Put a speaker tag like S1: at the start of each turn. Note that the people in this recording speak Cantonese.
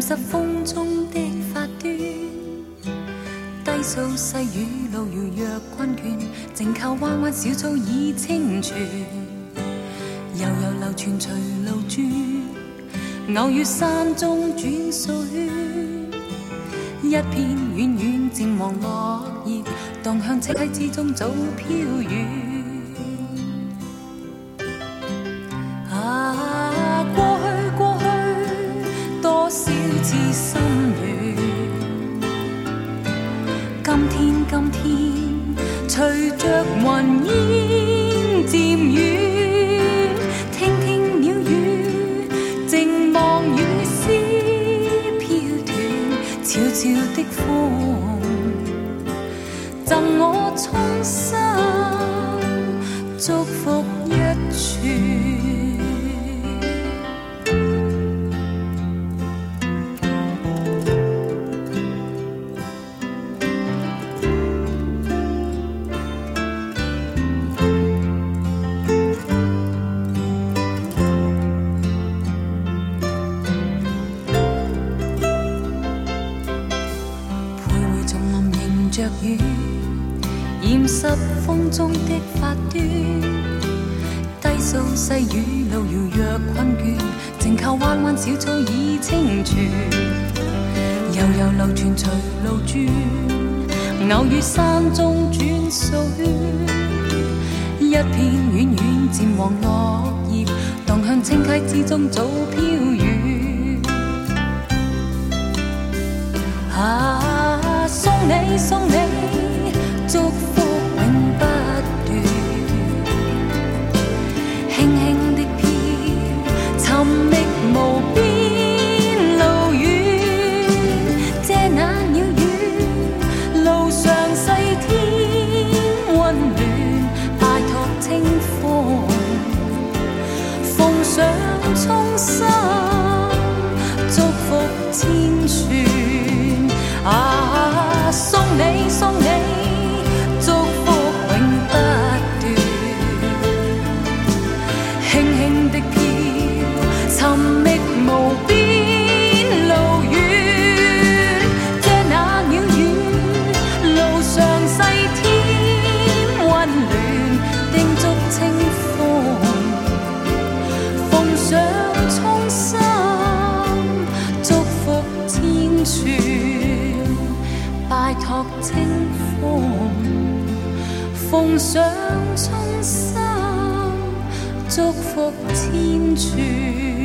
S1: 染湿风中的发端，低诉细雨路遥若困倦，静靠弯弯小草已清泉，悠悠流泉随路转，偶遇山中转数圈，一片远远渐黄落叶，荡向赤溪之中早飘远。过去多少次心软，今天隨着雲煙漸遠，聽聽鳥語，靜望雨絲飄斷，悄悄的風贈我衷心祝福一串。着雨，染濕風中的發端，低訴細雨路遙若困倦，靜靠彎彎小草已清泉，悠悠流泉隨路轉，偶遇山中轉數圈，一片遠遠漸黃落葉，蕩向清溪之中早飄遠。送你祝福永不斷，輕輕的飄，尋覓無邊路遠，遮那鳥語，路上細天溫暖，拜託清風，奉上衷心祝福千串。送你祝福永不斷，輕輕的飄，尋覓無邊路遠，遮那鳥語，路上細天溫暖，叮囑清風，奉上衷心祝福千串，拜託清風，奉上衷心祝福千串。